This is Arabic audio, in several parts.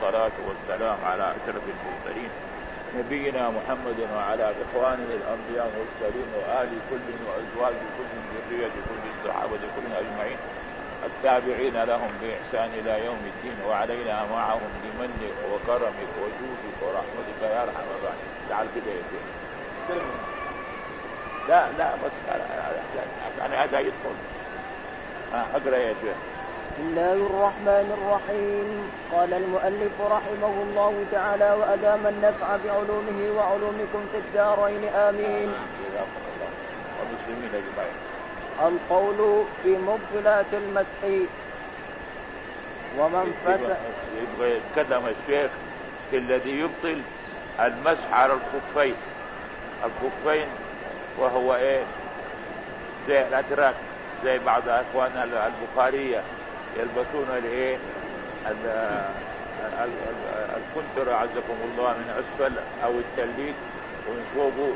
والصلاة والسلام على أشرف المرسلين نبينا محمد وعلى إخوانه الأنبياء والمرسلين وآل كل وأزواج كل ذرية كل صحابة كل أجمعين التابعين لهم بإحسان إلى يوم الدين وعلينا معهم بمنك وكرمك وجودك ورحمتك يا أرحم الراحمين. تعال كده يا شيخ. لا بس أنا هذا يدخل. أقرأ يا شيخ. بسم الله الرحمن الرحيم. قال المؤلف رحمه الله تعالى: وأدام النفع بعلومه وعلومكم في الدارين آمين. والمسلمين أجمعين. القول في مبطلات المسح. ومن فسد يبغى يتكلم الشيخ في الذي يبطل المسح على الخفين وهو زي الأتراك، زي بعض أخواننا البخارية يلبسون الكنتر عزكم الله من أسفل أو التليك ومن فوقه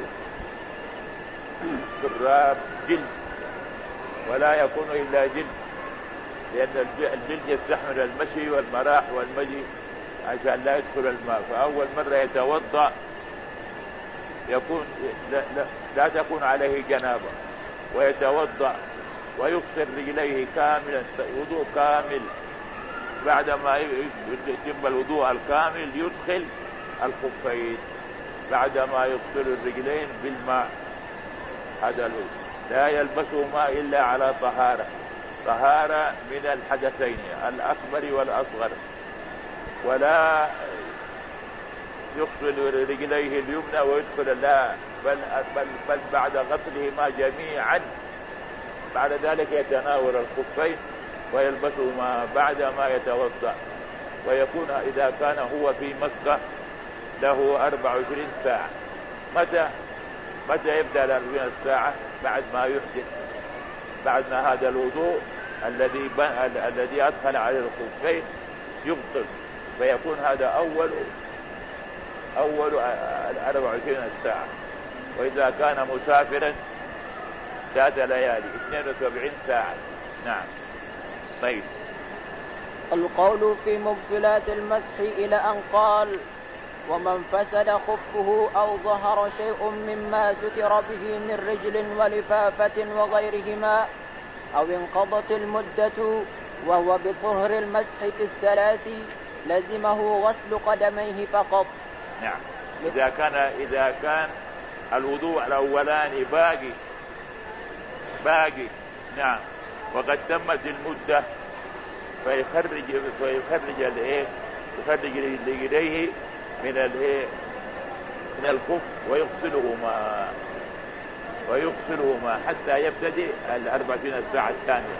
شراب جلد، ولا يكون إلا جلد، لأن الجلد يستحمل المشي والمراح والمجي عشان لا يدخل الماء. فأول مرة يتوضأ يكون لا تكون عليه جنابة، ويتوضأ ويغسل رجليه كاملا وضوء كامل. بعدما يتم الوضوء الكامل يدخل الخفين بعدما يغسل الرجلين بالماء. هذا الوضوء لا يلبسهما إلا على طهارة من الحدثين الأكبر والأصغر، ولا يغسل رجليه اليمنى ويدخل لا بل بعد غسلهما جميعا بعد ذلك يتناول الخفين ويلبسهما بعدما يتوضأ. ويكون إذا كان هو في مكة له 24 ساعة. متى يبدأ 24 ساعة؟ بعد ما يحدث، بعد ما هذا الوضوء الذي أدخل على الخفين يبطل، فيكون هذا أول 24 ساعة. وإذا كان مسافرا 3 ليالي 72 ساعة. نعم. طيب. القول في مبطلات المسح إلى أن قال: ومن فسد خفه أو ظهر شيء مما ستر به من رجل ولفافة وغيرهما أو انقضت المدة وهو بطهر المسح في الثلاث لزمه غسل قدميه فقط. نعم. إذا كان الوضوء الأولاني باقي نعم، وقد تمت المدة فيخرج رجليه من الخف ويغسلهما حتى يبتدئ 24 ساعة الثانية.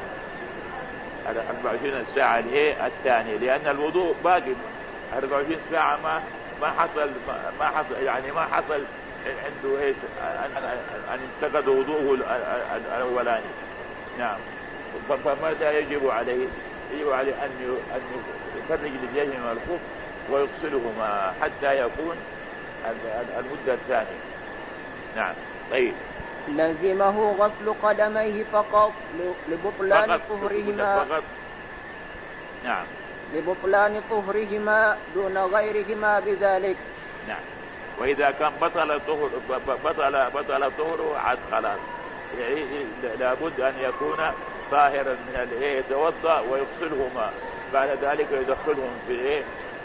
24 ساعة الثانية، لأن الوضوء باقي 24 ساعة ما حصل عنده أن انتقد وضوءه الأولاني. نعم. فماذا يجب عليه؟ يجب عليه أن يفرج رجليه من الخف ويغسلهما حتى يكون المدة الثانية. نعم. طيب. لزمه غسل قدميه فقط لبطلان طهرهما. نعم. لبطلان طهرهما دون غيرهما بذلك. نعم. وإذا كان بطل طهره عاد خلاص، يعني لابد أن يكون طاهرا من يتوضأ ويغسلهما بعد ذلك يدخلهم في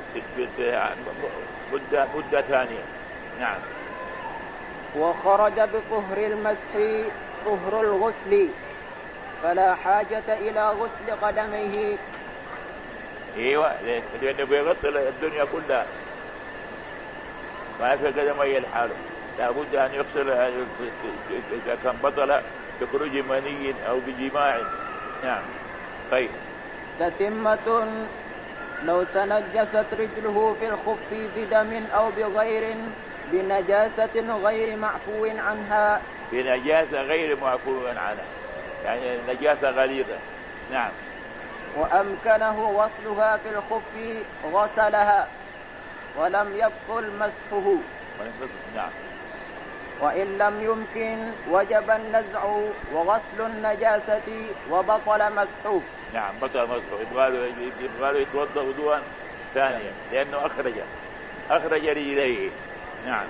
مدة ثانية. نعم. وخرج بطهر المسح طهر الغسل فلا حاجة إلى غسل قدميه. ايوه، لأنه بيغسل الدنيا كلها ما في قدميه الحاله، لابد أن يغسل إذا كان بطل بخروج مني أو بجماع. نعم. طيب. تتمة: لو تنجست رجله في الخف بدم أو بغير بنجاسة غير معفو عنها. بنجاسة غير معفو عنها، يعني نجاسة غليظة. نعم. وأمكنه غسلها في الخف غسلها ولم يبطل مسحه. نعم. وإن لم يمكن وجب النزع وغسل النجاسة وبطل مسحه. نعم، بطل مسحه. يبغى له يتوضأ وضوءا ثانية لأنه أخرج رجليه. نعم.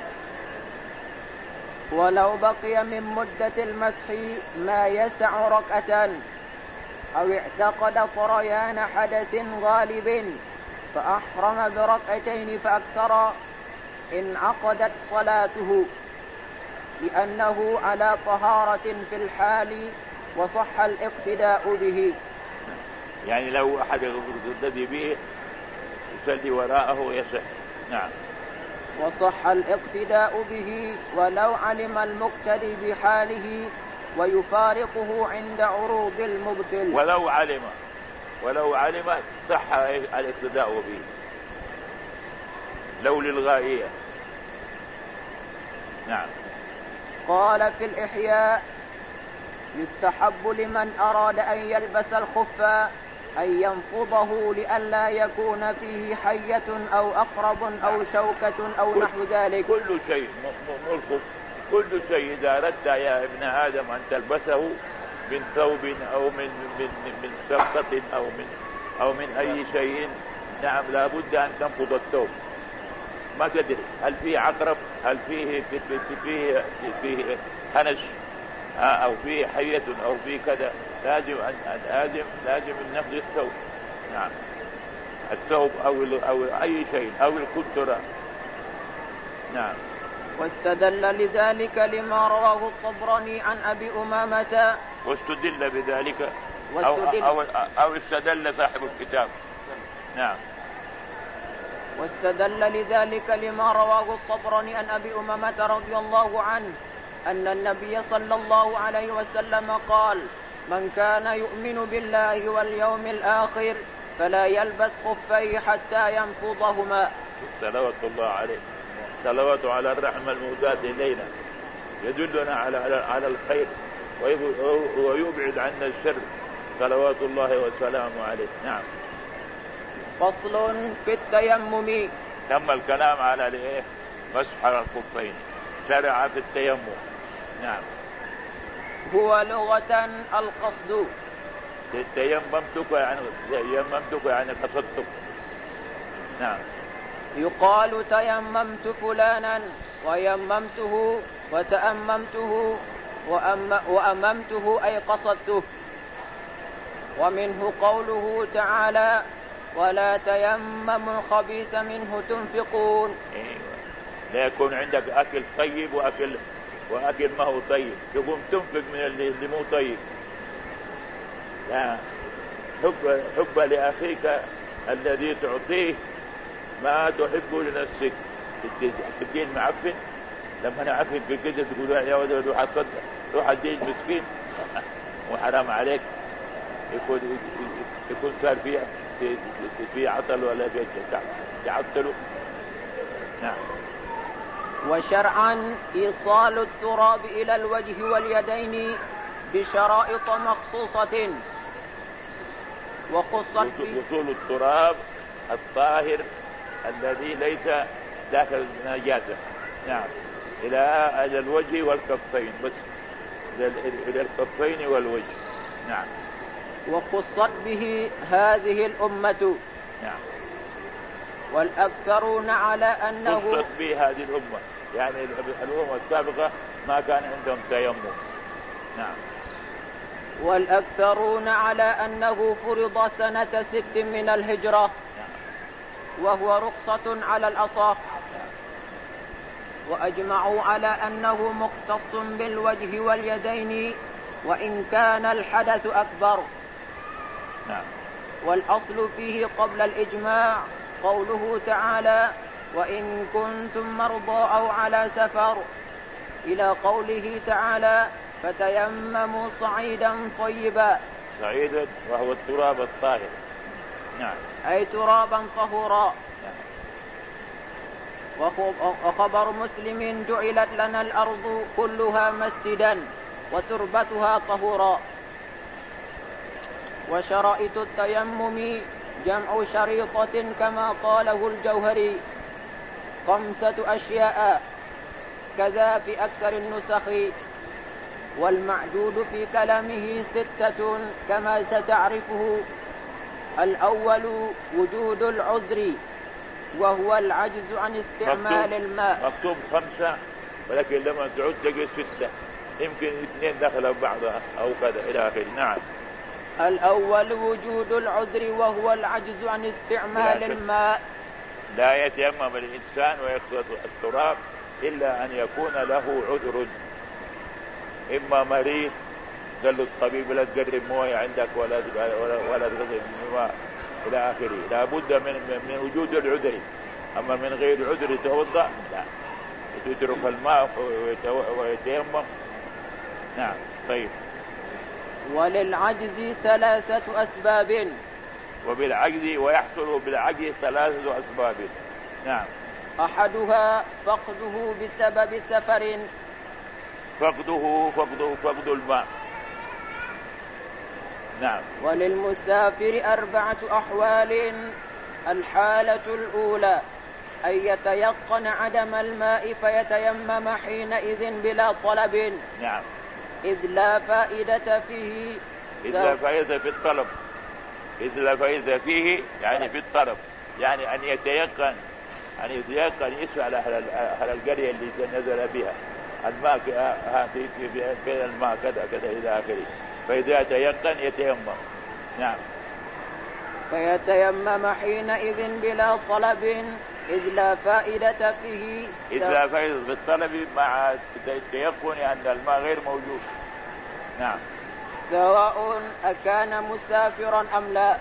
ولو بقي من مدة المسح ما يسع ركعة أو اعتقد طريان حدث غالب فأحرم بركعتين فأكثر انعقدت صلاته لأنه على طهارة في الحال وصح الاقتداء به. يعني لو أحد يقتدي به يصلي وراءه يصح. نعم. وصح الاقتداء به ولو علم المقتدي بحاله ويفارقه عند عروض المبتل. ولو علم صح الاقتداء به لو للغائية. نعم. قال في الإحياء يستحب لمن أراد أن يلبس الخف أن ينفضه لئلا يكون فيه حية أو أقرب أو شوكة أو نحو ذلك. كل شيء ملخص، كل شيء إذا أردت يا ابن آدم أن تلبسه من ثوب أو من شرطة أو من أي شيء، نعم لا بد أن تنفض الثوب. ما تدري هل فيه عقرب، هل فيه هنش أو فيه حية أو فيه كذا، لازم النفض الثوب. نعم. الثوب أو أي شيء أو الكترة. نعم. واستدل لذلك لما رواه الطبراني عن أبي أمامة. واستدل بذلك أو استدل صاحب الكتاب. نعم. واستدل لذلك لما رواه الطبراني عن أبي أمامة رضي الله عنه أن النبي صلى الله عليه وسلم قال: من كان يؤمن بالله واليوم الآخر فلا يلبس خفيه حتى ينفضهما. صلوات الله عليه، صلوات على الرحمة المهداة إلينا، يدلنا على الخير ويبعد عنا الشر، صلوات الله وسلامه عليه. نعم. فصل في التيمم. تم الكلام على مسح الخفين، شرع في التيمم. نعم. هو لغة القصد. تيممتك يعني قصدتك. نعم. يقال تيممت فلانا ويممته وتأممته وأممته أي قصدته. ومنه قوله تعالى: ولا تيمموا الخبيث منه تنفقون. لا يكون عندك أكل طيب وأكل ما هو طيب، تقوم تنفق من اللي مو طيب. لا، حب لأخيك الذي تعطيه ما تحب لنفسك. تدين معفن، لما نعفن في كده تقول يا ولد روح ادين مسكين وحرام عليك، يكون صار في عطل ولا في تعطله. نعم. وشرعا إيصال التراب إلى الوجه واليدين بشرائط مخصوصة وخصت وصول التراب الطاهر الذي ليس داخل النجاسة. نعم. إلى الوجه والكفين بس، إلى الكفين والوجه. نعم. وخصت به هذه الأمة. نعم. والأكثرون على أنه خصت به هذه الأمة، يعني الأمم السابقة ما كان عندهم تيمم. نعم. والأكثرون على أنه فرض سنة 6 من الهجرة. وهو رخصة على الأصح. وأجمعوا على أنه مختص بالوجه واليدين وإن كان الحدث أكبر. نعم. والأصل فيه قبل الإجماع قوله تعالى: وإن كنتم مرضى أو على سفر، إلى قوله تعالى: فتيمموا صعيدا طيبا. صعيدا وهو التراب الطاهر. نعم. أي ترابا طهورا. وخبر مسلم: جعلت لنا الأرض كلها مسجدا وتربتها طهورا. وشرائط التيمم جمع شريطة كما قاله الجوهري 5 أشياء، كذا في أكثر النسخ. والمعدود في كلامه 6 كما ستعرفه. الأول وجود العذر وهو العجز عن استعمال الماء. مكتوب 5 ولكن لما تعود تجد 6، يمكن 2 دخلوا بعضها أو كذا إلى آخره. نعم. الأول وجود العذر وهو العجز عن استعمال الماء. لا يتيمم الإنسان ويقصد التراب إلا أن يكون له عذر، إما مريض قال له الطبيب لا تقرب مويه عندك ولا تقرب ماء إلى آخره، لا بد من وجود العذر. أما من غير عذر يتوضأ لا، يترك الماء ويتيمم. نعم. طيب. وللعجز 3 أسباب. وبالعجز ويحصل بالعجز 3 أسباب. نعم. أحدها فقده بسبب سفر. فقد الماء. نعم. وللمسافر 4 أحوال. الحالة الأولى أن يتيقن عدم الماء فيتيمم حينئذ بلا طلب. نعم. إذ لا فائدة فيه. إذ لا فائدة في الطلب. إذ لا فائدة فيه يعني في الطلب، يعني أن يتيقن يسأل أهل القرية اللي نزل بها الماء في الماء كذا كذا إلى آخره، فإذا تيقن يتيمم. نعم. فيتيمم حينئذ بلا طلب إذ لا فائدة فيه. إذ لا فائدة في الطلب مع التيقن أن الماء غير موجود. نعم. سواء أكان مسافرا أم لا.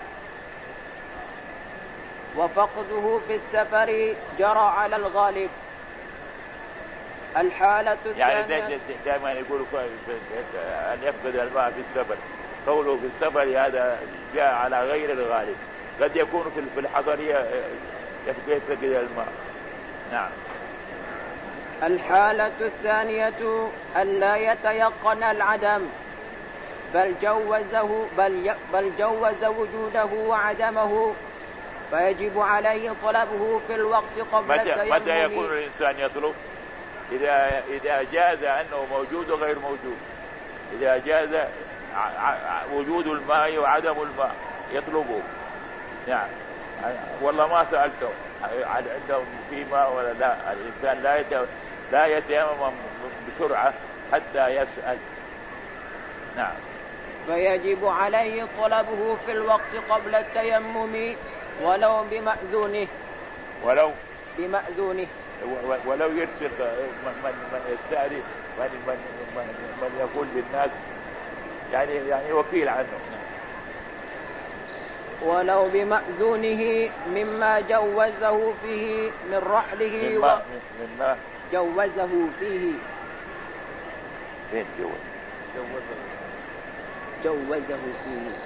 وفقده في السفر جرى على الغالب. الحالة الثانية يعني دائما يقول أن يفقد الماء في السفر، قوله في السفر هذا جاء على غير الغالب، قد يكون في الحضرية يفقد الماء. نعم. الحالة الثانية أن لا يتيقن العدم بل جوز وجوده وعدمه، فيجب عليه طلبه في الوقت قبل التيمم. متى يكون الإنسان يطلب؟ إذا جاز أنه موجود وغير موجود. إذا جاز وجود الماء وعدم الماء يطلبه. نعم. والله ما سألته هل عندهم في ماء ولا لا. الإنسان لا يتيمم بسرعة حتى يسأل. نعم. فيجب عليه طلبه في الوقت قبل التيمم ولو بمأذونه. ولو يرسل من يستأذن من يقول للناس يعني وكيل عنه. ولو بمأذونه مما جوزه فيه من رحله. مما جوزه فيه. فين جوزه فيه.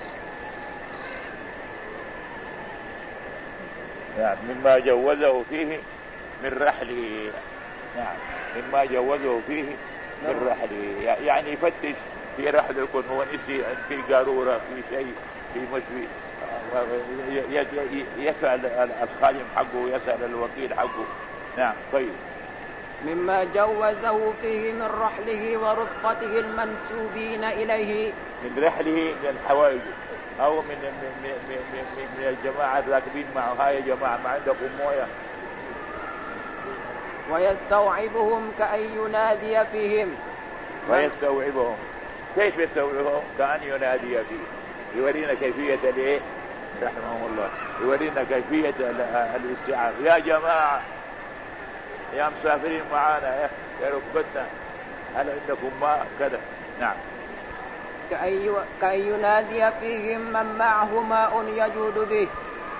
يعني مما جوزه فيه من رحله. نعم. مما جوزه فيه من رحله، يعني يفتش في رحله، يكون هو نسي في قارورة في شيء في مشوي، يسأل الخادم حقه، يسأل الوكيل حقه. نعم. طيب. مما جوزه فيه من رحله ورفقته المنسوبين إليه. من رحله من الحوائج أو من الجماعة راكبين معه، هاي يا جماعة ما عندكم مويه. ويستوعبهم كأن ينادي فيهم. ويستوعبهم كيف يستوعبهم؟ كأن ينادي فيهم، يورينا كيفية الايه رحمه الله، يورينا كيفية الاستيعاب. يا جماعة يا مسافرين معانا يا ركبتنا هل عندكم ماء كذا. نعم. كأن ينادي فيهم من معه ماء يجود به،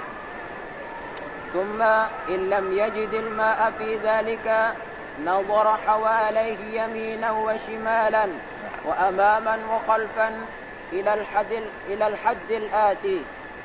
ثم إن لم يجد الماء في ذلك نظر حواليه يمينا وشمالا وأماما وخلفا إلى الحد الآتي.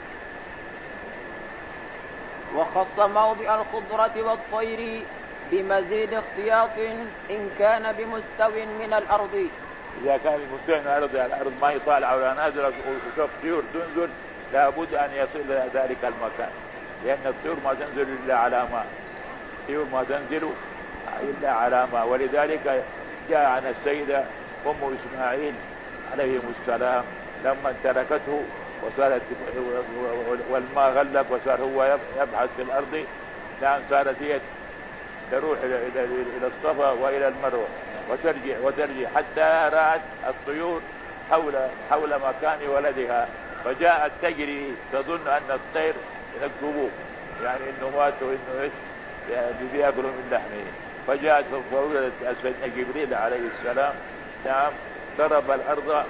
وخص موضع الخضرة والطير بمزيد احتياط إن كان بمستوى من الأرض. إذا كان بمستوى من الأرض ما يطالع ولا نازل وشوف طيور تنزل، لابد أن يصل إلى ذلك المكان، لأن الطيور ما تنزل إلا على ماء، الطيور ما تنزل إلا على ماء. ولذلك جاء عن السيدة أم إسماعيل عليهم السلام لما تركته وصارت والماء غلق وصار هو يبحث في الأرض، نعم صارت هي تروح إلى الصفا وإلى المروة وترجع حتى رأت الطيور حول مكان ولدها، فجاءت تجري تظن أن الطير ينكبوه، يعني إنه مات وإنه إيش يعني بيأكلوا من لحمه. فجاءت فوجدت سيدنا جبريل عليه السلام نعم ضرب الأرض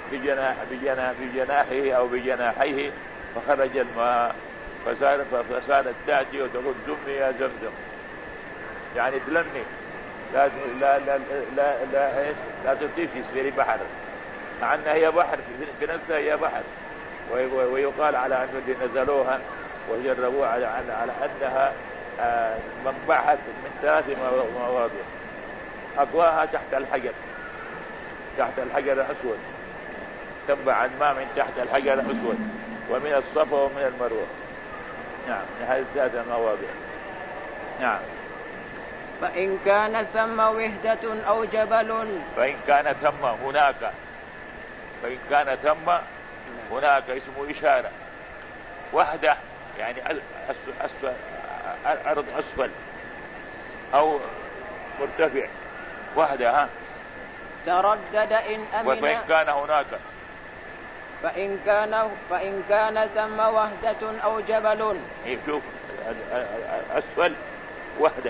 بجناحه أو بجناحيه فخرج الماء، فصارت تأتي وتقول زمي يا زمزم، يعني تلمي لا لا لا لا لا, لا تطيش تصيري بحر، مع أنها هي بحر في نفسها هي بحر. ويقال على أنه اللي نزلوها وجربوها على أنها منبعث من 3 مواضع، أقواها تحت الحجر الأسود، تنبع الماء من تحت الحجر الأسود ومن الصفا ومن المروة. نعم من هذه 3 مواضع. نعم. فإن كان ثم وحدة أو جبل، فإن كان ثم هناك اسمه إشارة، وحدة يعني أرض أسفل أو مرتفع، وحدة تردد إن أمن. وفإن كان هناك فإن كان ثم وحدة أو جبل، شوف أسفل وحدة،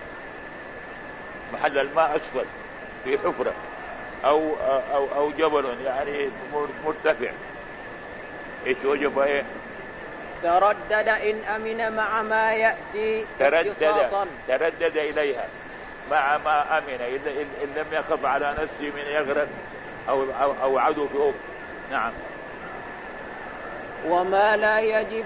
محل الماء أسفل في حفرة أو جبل يعني مرتفع، إيش وجب إيه؟ تردد إن أمن مع ما يأتي اختصاصا. تردد إليها مع ما أمن، إن لم يخف على نفسه من يغرق أو عدو في أوب. نعم. وما لا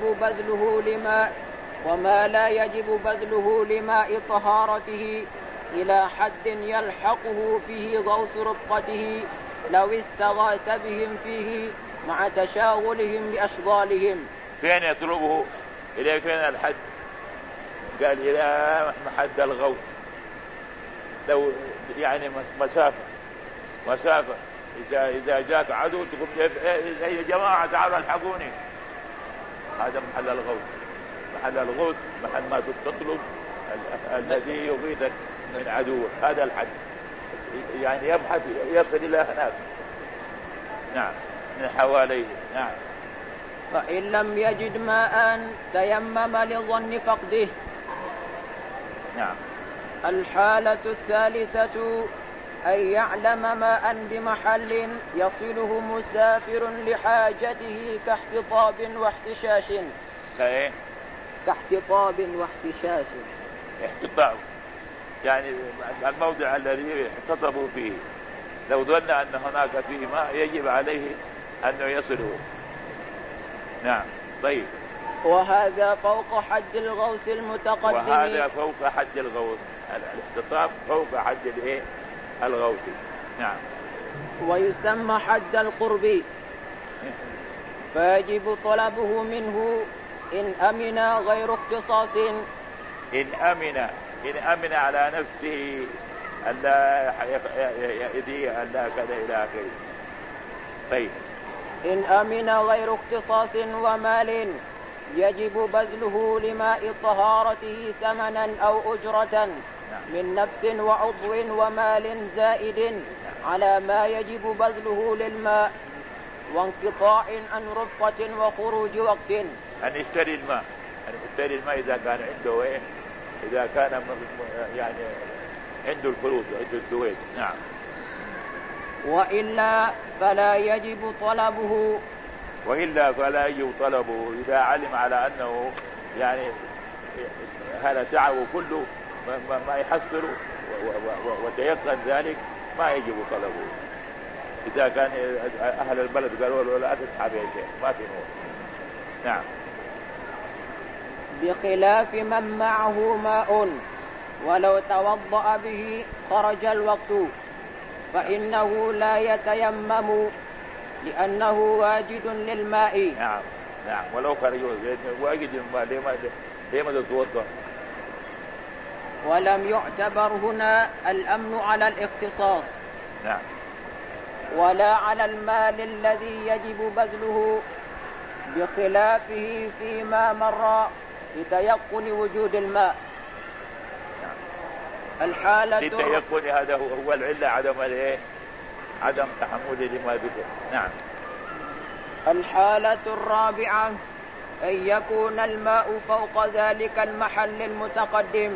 يجب بذله لماء طهارته إلى حد يلحقه فيه غوث رفقته لو استغاث بهم فيه مع تشاغلهم بأشغالهم. فين يطلبه؟ إلى فين الحد؟ قال إلى محد الغوث، لو يعني مسافة إذا جاك عدو تقول يا جماعة تعالوا الحقوني، هذا محل الغوث، محل ما تطلب الذي يغيثك من عدوك، هذا الحد، يعني يبحث يصل إلى هناك. نعم من حواليه. نعم. فإن لم يجد ماء تيمم لظن فقده. نعم. الحالة الثالثة أن يعلم ماء بمحل يصله مسافر لحاجته كاحتطاب واحتشاش. كاحتطاب واحتشاش. احتطاب يعني الموضع الذي احتطبوا فيه، لو ظن أن هناك فيه ماء يجب عليه أنه يصله. نعم. طيب. وهذا فوق حد الغوث المتقدم. وهذا فوق حد الغوث، الاحتطاب فوق حد الغوث. نعم. ويسمى حد القرب، فيجب طلبه منه إن أمن غير اختصاص. إن أمن على نفسه ألا يأذي ألا كذا إلى آخره. طيب. إن أمن غير اختصاص ومال يجب بذله لماء طهارته ثمنا أو أجرة من نفس وعضو ومال زائد على ما يجب بذله للماء، وانقطاع عن رفقة وخروج وقت. أن يشتري الماء إذا كان عنده إذا كان يعني عنده الفلوس عنده الزويد. نعم. وإلا فلا يجب طلبه إذا علم على أنه يعني هذا تعبه كله ما يحصل وتيقن ذلك ما يجب طلبه. إذا كان أهل البلد قالوا له لا تسحب يا شيخ ما في نور. نعم. بخلاف من معه ماء ولو توضأ به خرج الوقت فإنه لا يتيمم لأنه واجد للماء. نعم ولو خرج واجد للماء لما تتوضأ. ولم يعتبر هنا الأمن على الاختصاص. نعم. ولا على المال الذي يجب بذله، بخلافه فيما مر لتيقن وجود الماء. الحالة لتيقن، هذا هو العلة، عدم تحمل لما بده. نعم. الحالة الرابعة أن يكون الماء فوق ذلك المحل المتقدم،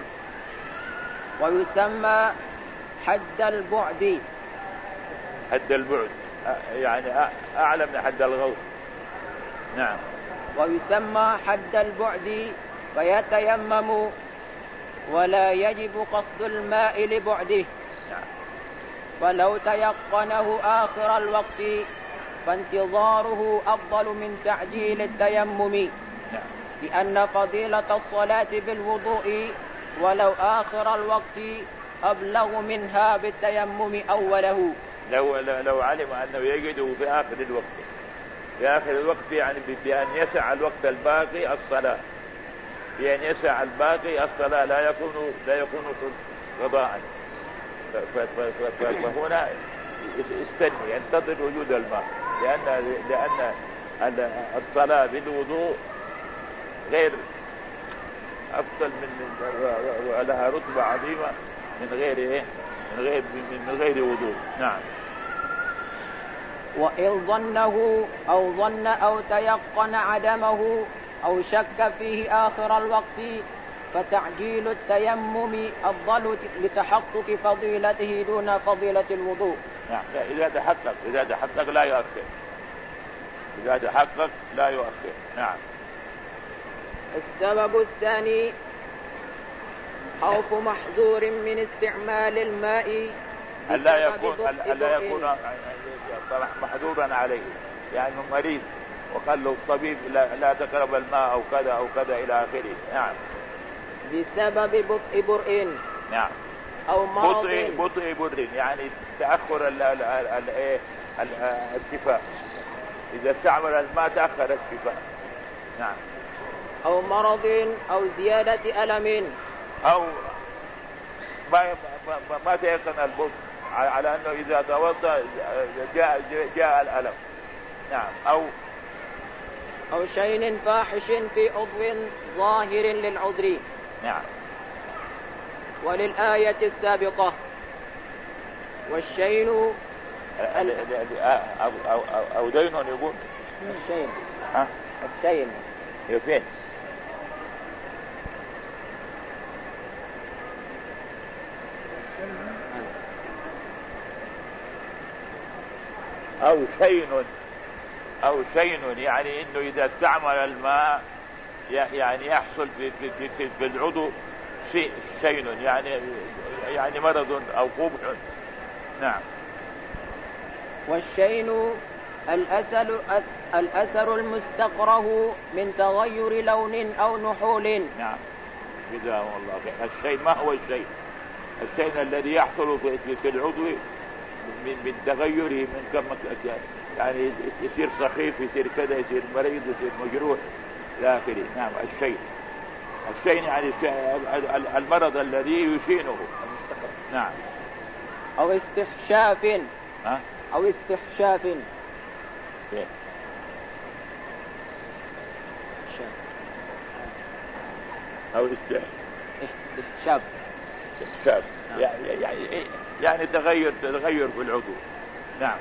ويسمى حد البعد. حد البعد يعني أعلى من حد الغوص. نعم. ويسمى حد البعد، فيتيمم ولا يجب قصد الماء لبعده. نعم. فلو تيقنه آخر الوقت فانتظاره أفضل من تعجيل التيمم. نعم. لأن فضيلة الصلاة بالوضوء ولو آخر الوقت أبلغ منها بالتيمم أوله. لو علم أنه يجده في آخر الوقت، في آخر الوقت يعني بأن يسع الوقت الباقي الصلاة، بأن يسع الباقي الصلاة لا يكون قضاء. فهنا استني، ينتظر وجود الماء، لأن الصلاة بالوضوء غير أفضل ولها رتبة عظيمة من غير وضوء. نعم. وإن ظن أو تيقن عدمه أو شك فيه آخر الوقت فتعجيل التيمم أفضل لتحقق فضيلته دون فضيلة الوضوء. نعم. إذا تحقق لا يؤخر. إذا تحقق لا يؤخر. نعم. السبب الثاني خوف محظور من استعمال الماء، ألا يكون محظورا عليه، يعني مريض وقال له الطبيب لا تقرب الماء أو كذا إلى آخره. نعم. بسبب بطء برء. نعم. أو مرض. بطء برء يعني تأخر الشفاء، إذا استعمل الماء تأخر الشفاء. نعم. أو مرض أو زيادة ألم، أو ما تيقن البطء على أنه إذا توضأ جاء الألم. نعم. أو شيء فاحش في عضو ظاهر للعذر. نعم. وللآية السابقة والشين أو دين يقول الشين. ها؟ الشين يفين. أو شين يعني إنه إذا استعمل الماء يعني يحصل في العضو شين يعني مرض أو قبح. نعم. والشين الأثر المستقره من تغير لون أو نحول. نعم. جزاهم الله خير. الشين ما هو الشين؟ الشين الذي يحصل في العضو من تغيره، من كم يعني يصير سخيف، يصير كذا، يصير مريض، يصير مجروح إلى آخره. نعم. الشين يعني المرض الذي يشينه. نعم. أو استحشاف. أو استحشاف. أو استحشاف. يعني تغير في العضو. نعم.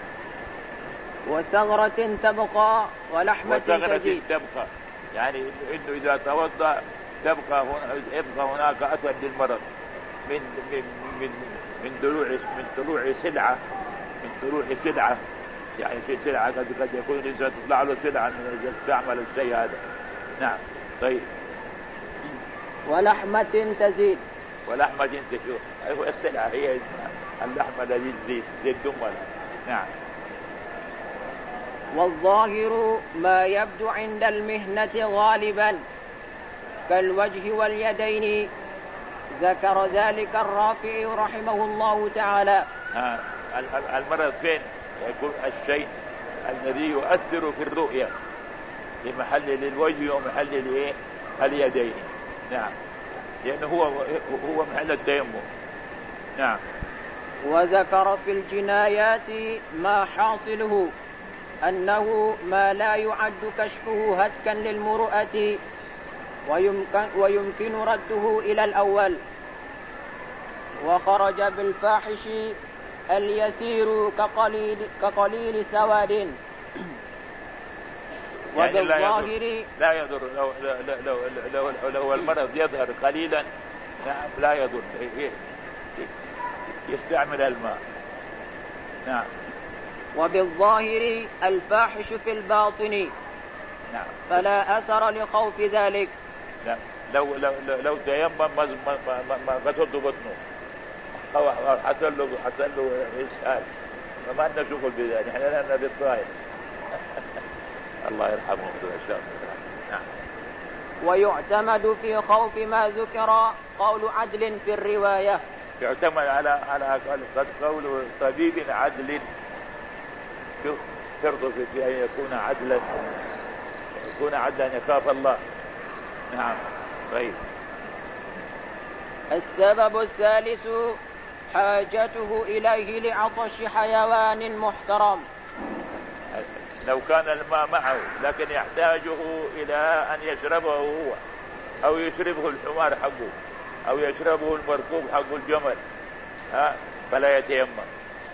وثغرة تبقى ولحمة تزيد. تبقى يعني إنه إذا توضأ يبقى هناك أثر للمرض من طلوع سلعة يعني سلعة قد يكون الإنسان تطلع له سلعة من استعمل الشيء هذا. نعم. طيب. ولحمة تزيد. أيوة السلعة هي اللحمة التي تزيد زي الدمل. نعم. والظاهر ما يبدو عند المهنة غالبا كالوجه واليدين. ذكر ذلك الرافعي رحمه الله تعالى. المرض فين؟ يكون الشيء الذي يؤثر في الرؤية في محل للوجه ومحل اليدين. نعم. لأنه هو محل التيمم. نعم. وذكر في الجنايات ما حاصله أنه ما لا يعد كشفه هتكا للمروءة ويمكن رده إلى الأول. وخرج بالفاحش اليسير كقليل سواد. يعني لا يضر لو المرض يظهر قليلا، نعم لا يضر، يستعمل الماء. نعم. وبالظاهر الفاحش في الباطن. نعم. فلا أثر لخوف ذلك. نعم. لو تيمم ما قصد بطنه أو حصل له إسهال، فما لنا شغل بذلك، نحن لنا بالظاهر. الله يرحمه ويشفيه. نعم. ويعتمد في خوف ما ذكر قول عدل في الرواية. يعتمد على قول طبيب عدل، شرط في أن يكون عدلا يخاف الله. نعم. طيب. السبب الثالث حاجته إليه لعطش حيوان محترم. لو كان الماء معه لكن يحتاجه إلى أن يشربه هو، أو يشربه الحمار حقه، أو يشربه المركوب حق الجمل، فلا يتيمم،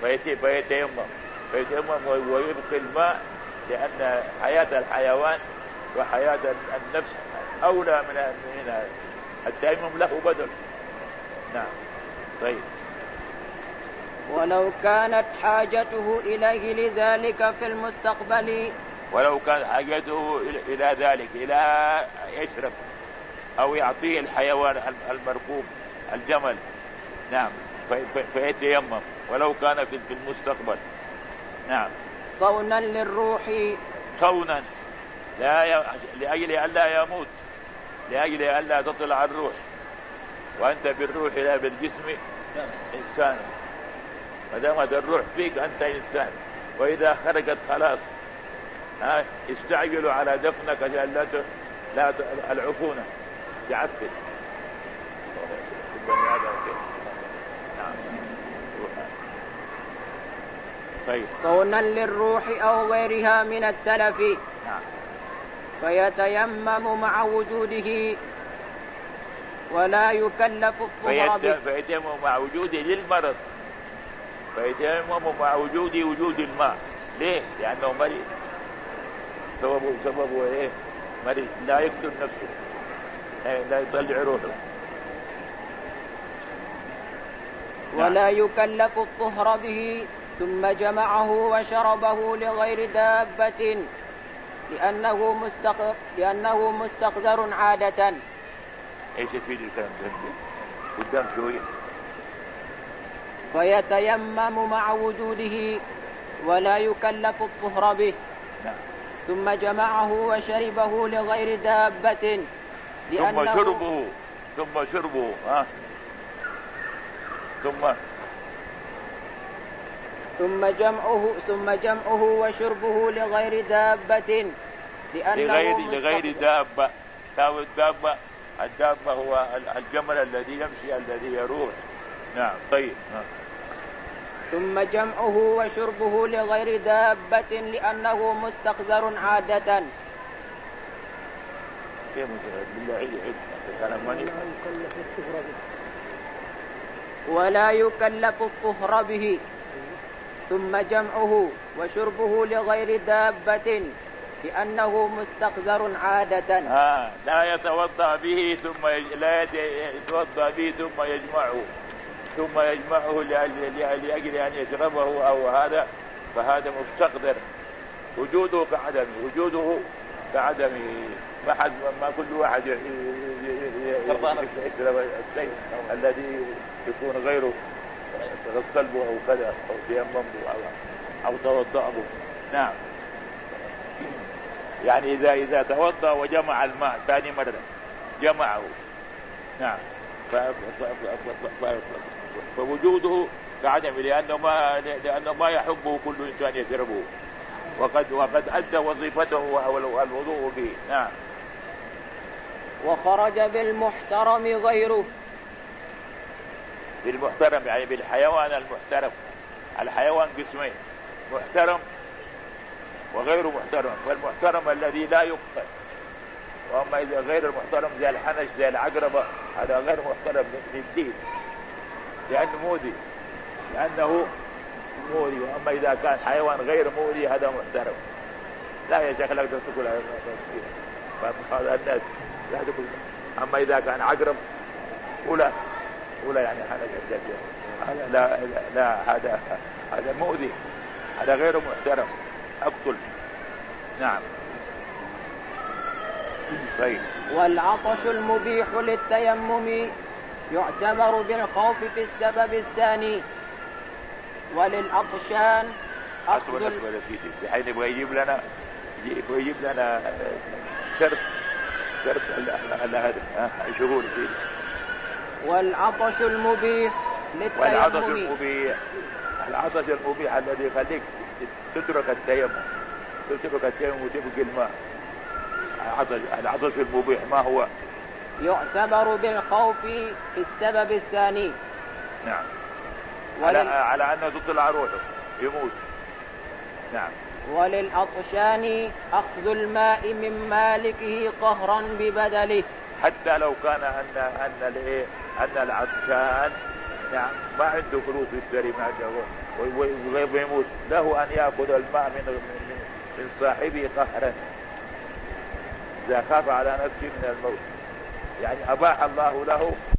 فيتيمم ويبقي الماء، لأن حياة الحيوان وحياة النفس أولى من التيمم له بدل. نعم. طيب. ولو كانت حاجته إليه لذلك في المستقبل، ولو كان حاجته إلى ذلك، إلى يشرب أو يعطيه الحيوان المركوب الجمل، نعم، فيتيمم ولو كان في المستقبل. نعم. صونا للروح. صونا لأجل ألا يموت، لأجل ألا تطلع الروح، وأنت بالروح لا بالجسم إنسان، ما دامت الروح فيك أنت إنسان، وإذا خرجت خلاص استعجلوا على دفنك عشان لا العفونة تعفل. طيب. صونا للروح أو غيرها من التلف. نعم. فيتيمم مع وجوده ولا يكلف الطهر به. فيتيمم مع وجوده للمرض، فيتيمم مع وجود الماء. ليه؟ لأنه مريض، سببه ايه؟ مريض، لا يقتل نفسه، لا يطلع روحه. ولا يكلف الطهر به، ثم جمعه وشربه لغير دابة لأنه مستقذر عادة. ايش يفيد الكلام قدام شوية؟ فيتيمم مع وجوده ولا يكلف الطهر به. نعم. ثم جمعه وشربه لغير دابة ثم شربه ثم جمعه وشربه لغير دابة لغير دابة. تاو الدابة هو الجمل الذي يمشي الذي يروح. نعم. طيب. ثم جمعه وشربه لغير دابة لأنه مستقذر عادة. ولا يكلف الطهر به، ثم جمعه وشربه لغير دابة لأنه مستقذر عادة. لا يتوضأ به ثم يجمعه لأجل أن يشربه أو هذا، فهذا مستقدر، وجوده كعدمه. ما كل واحد يشرب الشيء الذي يكون غيره تغسل به أو كذا أو تيمم أو توضأ به. نعم. يعني إذا توضأ وجمع الماء ثاني مرة جمعه، نعم، فوجوده كعدم، لأنه ما يحبه كل إنسان يشربه، وقد أدى وظيفته الوضوء به. نعم. وخرج بالمحترم غيره. بالمحترم يعني بالحيوان المحترم. الحيوان قسمين، محترم وغير محترم. فالمحترم الذي لا يقتل، واما اذا غير المحترم زي الحنش زي العقربة هذا غير محترم للدين لانه مؤذي، واما اذا كان حيوان غير مؤذي هذا محترم. لا يا شيخ لا تاكل هذا الناس لا تاكل. اما اذا كان عقرب ولا يعني حنش الجزيرة هذا لا هذا مؤذي، هذا غير محترم اقتل. نعم. طيب. والعطش المبيح للتيمم يعتبر بالخوف في السبب الثاني. وللعطشان أخذ بحيث يبغى يجيب لنا شرط هذا شغول فيه. والعطش المبيح للتيمم. العطش المبيح الذي يخليك تترك التيمم وتبقي الماء. العطش المبيح ما هو؟ يعتبر بالخوف في السبب الثاني. نعم. على أن تطلع روحه يموت. نعم. وللعطشان أخذ الماء من مالكه قهرا ببدله. حتى لو كان أن العطشان نعم ما عنده فلوس يشتري ماء ويموت، له أن يأخذ الماء من صاحبه قهرا إذا خاف على نفسه من الموت. يعني أباح الله له